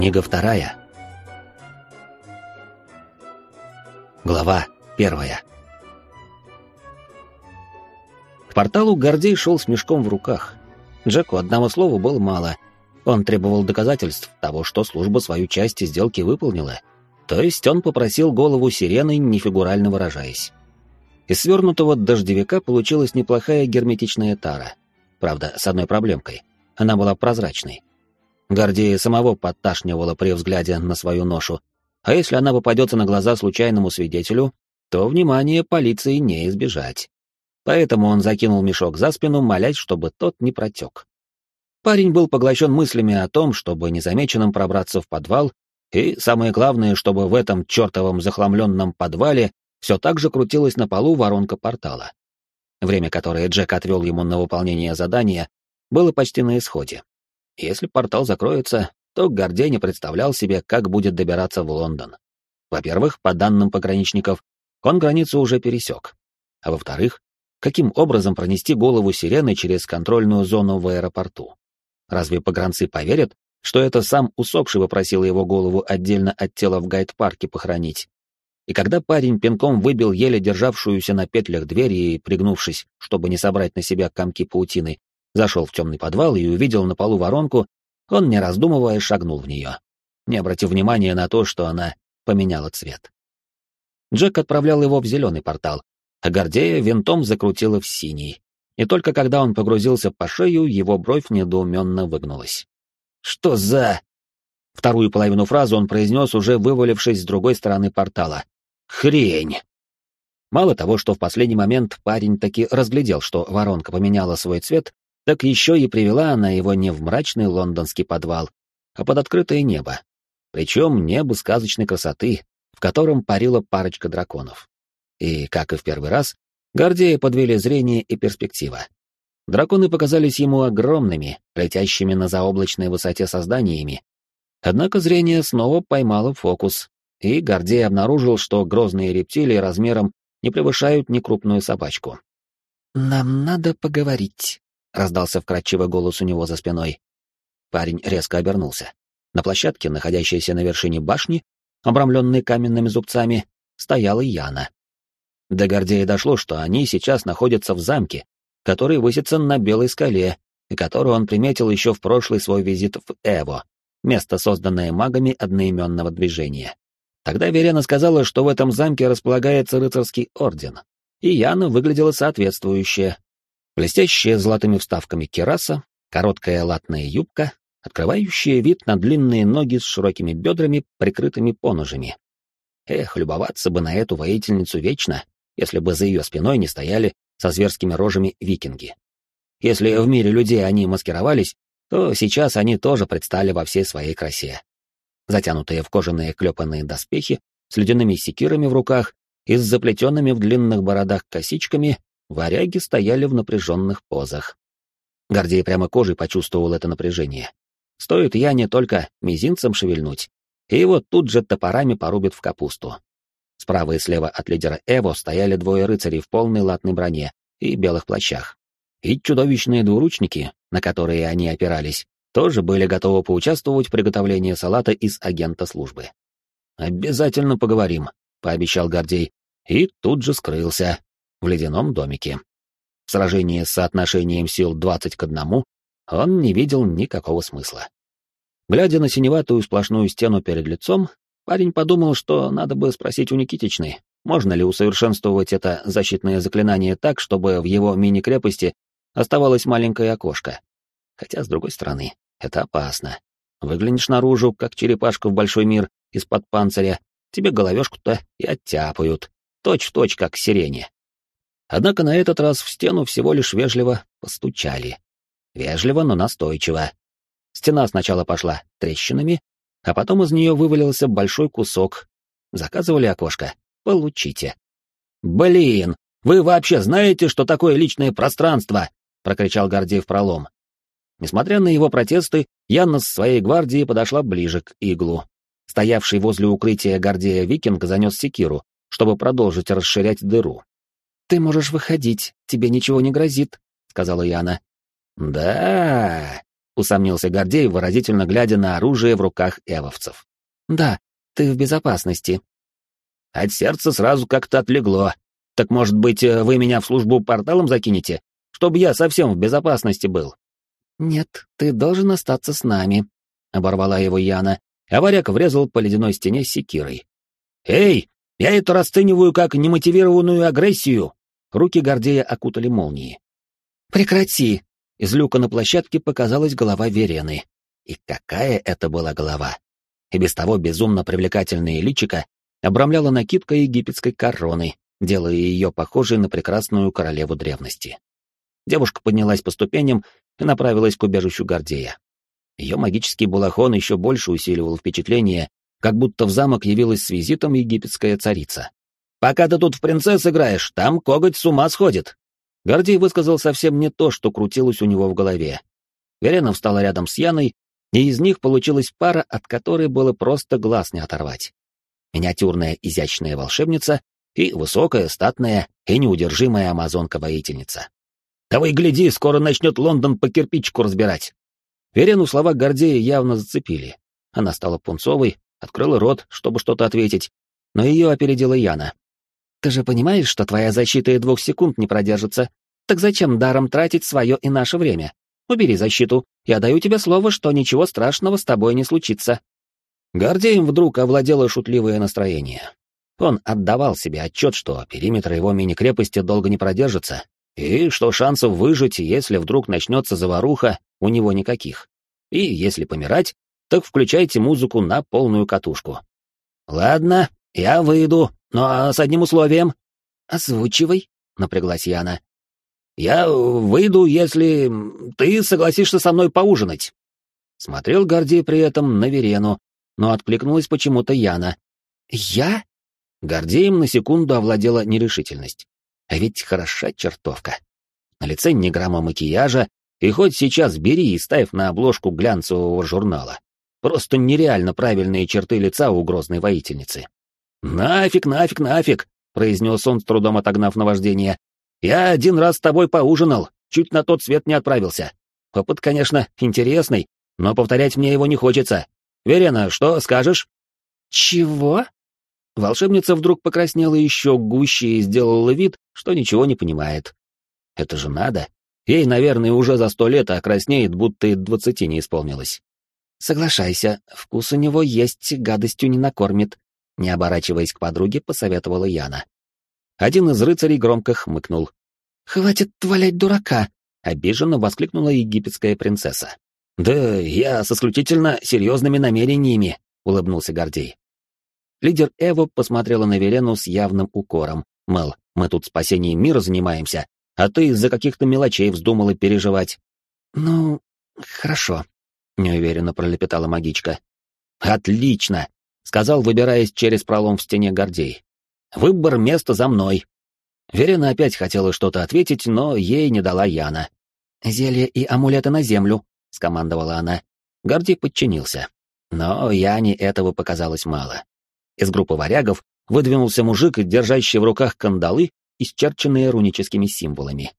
Книга 2. Глава 1. К порталу Гордей шел с мешком в руках. Джеку одного слова было мало. Он требовал доказательств того, что служба свою часть сделки выполнила. То есть он попросил голову сирены, нефигурально выражаясь. Из свернутого дождевика получилась неплохая герметичная тара. Правда, с одной проблемкой. Она была прозрачной. Гордея самого подташнивало при взгляде на свою ношу, а если она попадется на глаза случайному свидетелю, то внимание полиции не избежать. Поэтому он закинул мешок за спину, молясь, чтобы тот не протек. Парень был поглощен мыслями о том, чтобы незамеченным пробраться в подвал, и, самое главное, чтобы в этом чертовом захламленном подвале все так же крутилась на полу воронка портала. Время, которое Джек отвел ему на выполнение задания, было почти на исходе. Если портал закроется, то Гордей не представлял себе, как будет добираться в Лондон. Во-первых, по данным пограничников, он границу уже пересек. А во-вторых, каким образом пронести голову сирены через контрольную зону в аэропорту? Разве погранцы поверят, что это сам усопший попросил его голову отдельно от тела в гайд-парке похоронить? И когда парень пинком выбил еле державшуюся на петлях дверь и, пригнувшись, чтобы не собрать на себя комки паутины, зашел в темный подвал и увидел на полу воронку, он, не раздумывая, шагнул в нее, не обратив внимания на то, что она поменяла цвет. Джек отправлял его в зеленый портал, а Гордея винтом закрутила в синий, и только когда он погрузился по шею, его бровь недоуменно выгнулась. «Что за...» Вторую половину фразы он произнес, уже вывалившись с другой стороны портала. «Хрень!» Мало того, что в последний момент парень таки разглядел, что воронка поменяла свой цвет, так еще и привела она его не в мрачный лондонский подвал, а под открытое небо. Причем небо сказочной красоты, в котором парила парочка драконов. И, как и в первый раз, Гордея подвели зрение и перспектива. Драконы показались ему огромными, летящими на заоблачной высоте созданиями. Однако зрение снова поймало фокус, и Гордей обнаружил, что грозные рептилии размером не превышают ни крупную собачку. «Нам надо поговорить», — раздался вкрадчивый голос у него за спиной. Парень резко обернулся. На площадке, находящейся на вершине башни, обрамленной каменными зубцами, стояла Яна. До Гордея дошло, что они сейчас находятся в замке, который высится на Белой скале, и который он приметил еще в прошлый свой визит в Эво, место, созданное магами одноименного движения. Тогда Верена сказала, что в этом замке располагается рыцарский орден, и Яна выглядела соответствующе. Блестящая золотыми вставками кираса, короткая латная юбка, открывающая вид на длинные ноги с широкими бедрами, прикрытыми поножами. Эх, любоваться бы на эту воительницу вечно, если бы за ее спиной не стояли со зверскими рожами викинги. Если в мире людей они маскировались, то сейчас они тоже предстали во всей своей красе. Затянутые в кожаные клепанные доспехи, с ледяными секирами в руках и с заплетенными в длинных бородах косичками, варяги стояли в напряженных позах. Гордей прямо кожей почувствовал это напряжение. Стоит Яне только мизинцем шевельнуть, и его тут же топорами порубят в капусту. Справа и слева от лидера Эво стояли двое рыцарей в полной латной броне и белых плащах. И чудовищные двуручники, на которые они опирались, тоже были готовы поучаствовать в приготовлении салата из агента службы. «Обязательно поговорим», — пообещал Гордей, и тут же скрылся в ледяном домике. В сражении с соотношением сил 20-1 он не видел никакого смысла. Глядя на синеватую сплошную стену перед лицом, парень подумал, что надо бы спросить у Никитичны, можно ли усовершенствовать это защитное заклинание так, чтобы в его мини-крепости оставалось маленькое окошко. Хотя, с другой стороны, это опасно. Выглянешь наружу, как черепашка в большой мир, из-под панциря, тебе головешку-то и оттяпают, точь-в-точь, как сирене. Однако на этот раз в стену всего лишь вежливо постучали. Вежливо, но настойчиво. Стена сначала пошла трещинами, а потом из нее вывалился большой кусок. Заказывали окошко? Получите. «Блин, вы вообще знаете, что такое личное пространство?» — прокричал Гордей в пролом. Несмотря на его протесты, Яна с своей гвардией подошла ближе к иглу. Стоявший возле укрытия Гордея викинг занес секиру, чтобы продолжить расширять дыру. «Ты можешь выходить, тебе ничего не грозит», — сказала Яна. «Да, — усомнился Гордей, выразительно глядя на оружие в руках эвовцев. «Да, ты в безопасности». От сердца сразу как-то отлегло. Так, может быть, вы меня в службу порталом закинете, чтобы я совсем в безопасности был? «Нет, ты должен остаться с нами», — оборвала его Яна, а варяг врезал по ледяной стене секирой. «Эй, я это расцениваю как немотивированную агрессию!» Руки Гордея окутали молнии. «Прекрати!» Из люка на площадке показалась голова Верены. И какая это была голова! И без того безумно привлекательное личико обрамляла накидка египетской короны, делая ее похожей на прекрасную королеву древности. Девушка поднялась по ступеням и направилась к убежищу Гордея. Ее магический балахон еще больше усиливал впечатление, как будто в замок явилась с визитом египетская царица. «Пока ты тут в принцесс играешь, там коготь с ума сходит!» Гордей высказал совсем не то, что крутилось у него в голове. Верена встала рядом с Яной, и из них получилась пара, от которой было просто глаз не оторвать. Миниатюрная изящная волшебница и высокая, статная и неудержимая амазонка-воительница. «Того и гляди, скоро начнет Лондон по кирпичику разбирать!» Верену слова Гордея явно зацепили. Она стала пунцовой, открыла рот, чтобы что-то ответить, но ее опередила Яна. «Ты же понимаешь, что твоя защита и 2 секунд не продержится? Так зачем даром тратить свое и наше время? Убери защиту, я даю тебе слово, что ничего страшного с тобой не случится». Гордеем вдруг овладело шутливое настроение. Он отдавал себе отчет, что периметр его мини-крепости долго не продержится, и что шансов выжить, если вдруг начнется заваруха, у него никаких. И если помирать, так включайте музыку на полную катушку. «Ладно, я выйду, но с одним условием». «Озвучивай», — напряглась Яна. «Я выйду, если ты согласишься со мной поужинать». Смотрел Гордей при этом на Верену, но откликнулась почему-то Яна. «Я?» Гордеем на секунду овладела нерешительность. А ведь хороша чертовка. На лице ни грамма макияжа, и хоть сейчас бери и ставь на обложку глянцевого журнала. Просто нереально правильные черты лица у грозной воительницы. «Нафиг, нафиг, нафиг!» — произнес он, с трудом отогнав наваждение. «Я один раз с тобой поужинал, чуть на тот свет не отправился. Опыт, конечно, интересный, но повторять мне его не хочется. Верена, что скажешь?» «Чего?» Волшебница вдруг покраснела еще гуще и сделала вид, что ничего не понимает. Это же надо. Ей, наверное, уже за 100 лет окраснеет, будто и 20 не исполнилось. «Соглашайся, вкус у него есть, гадостью не накормит», — не оборачиваясь к подруге, посоветовала Яна. Один из рыцарей громко хмыкнул. «Хватит валять дурака!» — обиженно воскликнула египетская принцесса. «Да я с исключительно серьезными намерениями», — улыбнулся Гордей. Лидер Эво посмотрела на Верену с явным укором, мол, мы тут спасением мира занимаемся, а ты из-за каких-то мелочей вздумала переживать. «Ну, хорошо», — неуверенно пролепетала магичка. «Отлично», — сказал, выбираясь через пролом в стене Гордей. «Выбор места за мной». Верена опять хотела что-то ответить, но ей не дала Яна. «Зелье и амулеты на землю», — скомандовала она. Гордей подчинился. Но Яне этого показалось мало. Из группы варягов выдвинулся мужик, держащий в руках кандалы, исчерченные руническими символами.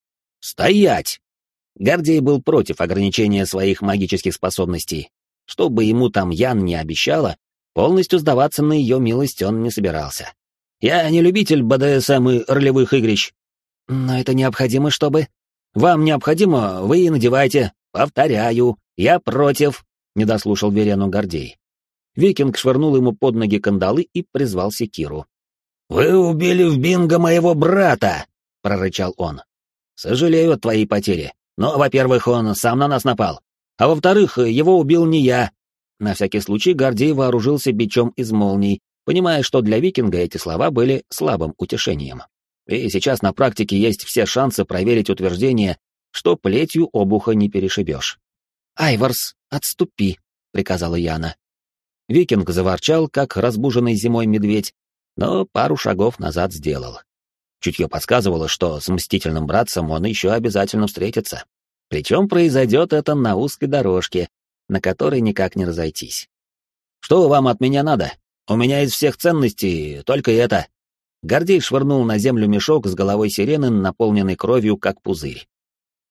«Стоять!» Гордей был против ограничения своих магических способностей. Что бы ему там Ян не обещала, полностью сдаваться на ее милость он не собирался. «Я не любитель БДСМ и ролевых игрищ». «Но это необходимо, чтобы...» «Вам необходимо, вы и надевайте. Повторяю, я против», — не дослушал Верену Гордей. Викинг швырнул ему под ноги кандалы и призвал секиру. «Вы убили в бинго моего брата!» — прорычал он. «Сожалею о твоей потере, но, во-первых, он сам на нас напал, а во-вторых, его убил не я». На всякий случай Гордей вооружился бичом из молний, понимая, что для викинга эти слова были слабым утешением. И сейчас на практике есть все шансы проверить утверждение, что плетью обуха не перешибешь. «Айварс, отступи», — приказала Яна. Викинг заворчал, как разбуженный зимой медведь, но пару шагов назад сделал. Чутье подсказывало, что с мстительным братцем он еще обязательно встретится. Причем произойдет это на узкой дорожке, на которой никак не разойтись. «Что вам от меня надо? У меня из всех ценностей только это». Гордей швырнул на землю мешок с головой сирены, наполненный кровью, как пузырь.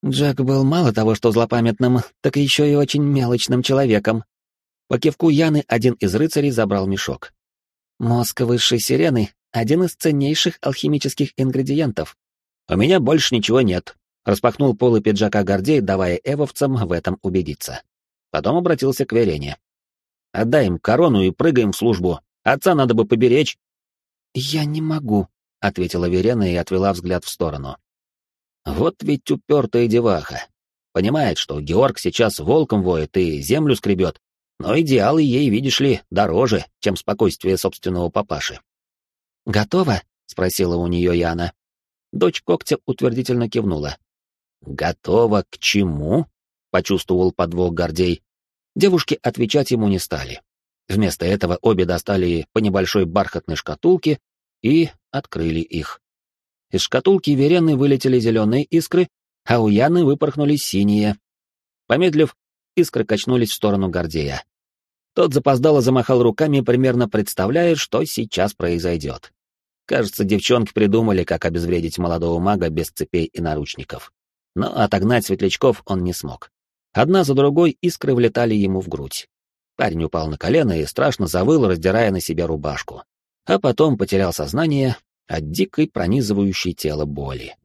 Джек был мало того, что злопамятным, так еще и очень мелочным человеком. По кивку Яны один из рыцарей забрал мешок. Мозг высшей сирены — один из ценнейших алхимических ингредиентов. «У меня больше ничего нет», — распахнул полы пиджака Гордей, давая эвовцам в этом убедиться. Потом обратился к Верене. «Отдай им корону и прыгаем в службу. Отца надо бы поберечь». «Я не могу», — ответила Верена и отвела взгляд в сторону. Вот ведь упертая деваха. Понимает, что Георг сейчас волком воет и землю скребет, но идеалы ей, видишь ли, дороже, чем спокойствие собственного папаши. «Готова?» — спросила у нее Яна. Дочь когтя утвердительно кивнула. «Готова к чему?» — почувствовал подвох Гордей. Девушки отвечать ему не стали. Вместо этого обе достали по небольшой бархатной шкатулке и открыли их. Из шкатулки Верены вылетели зеленые искры, а у Яны выпорхнули синие. Помедлив, искры качнулись в сторону Гордея. Тот запоздало замахал руками, примерно представляя, что сейчас произойдет. Кажется, девчонки придумали, как обезвредить молодого мага без цепей и наручников. Но отогнать светлячков он не смог. Одна за другой искры влетали ему в грудь. Парень упал на колено и страшно завыл, раздирая на себе рубашку. А потом потерял сознание от дикой пронизывающей тело боли.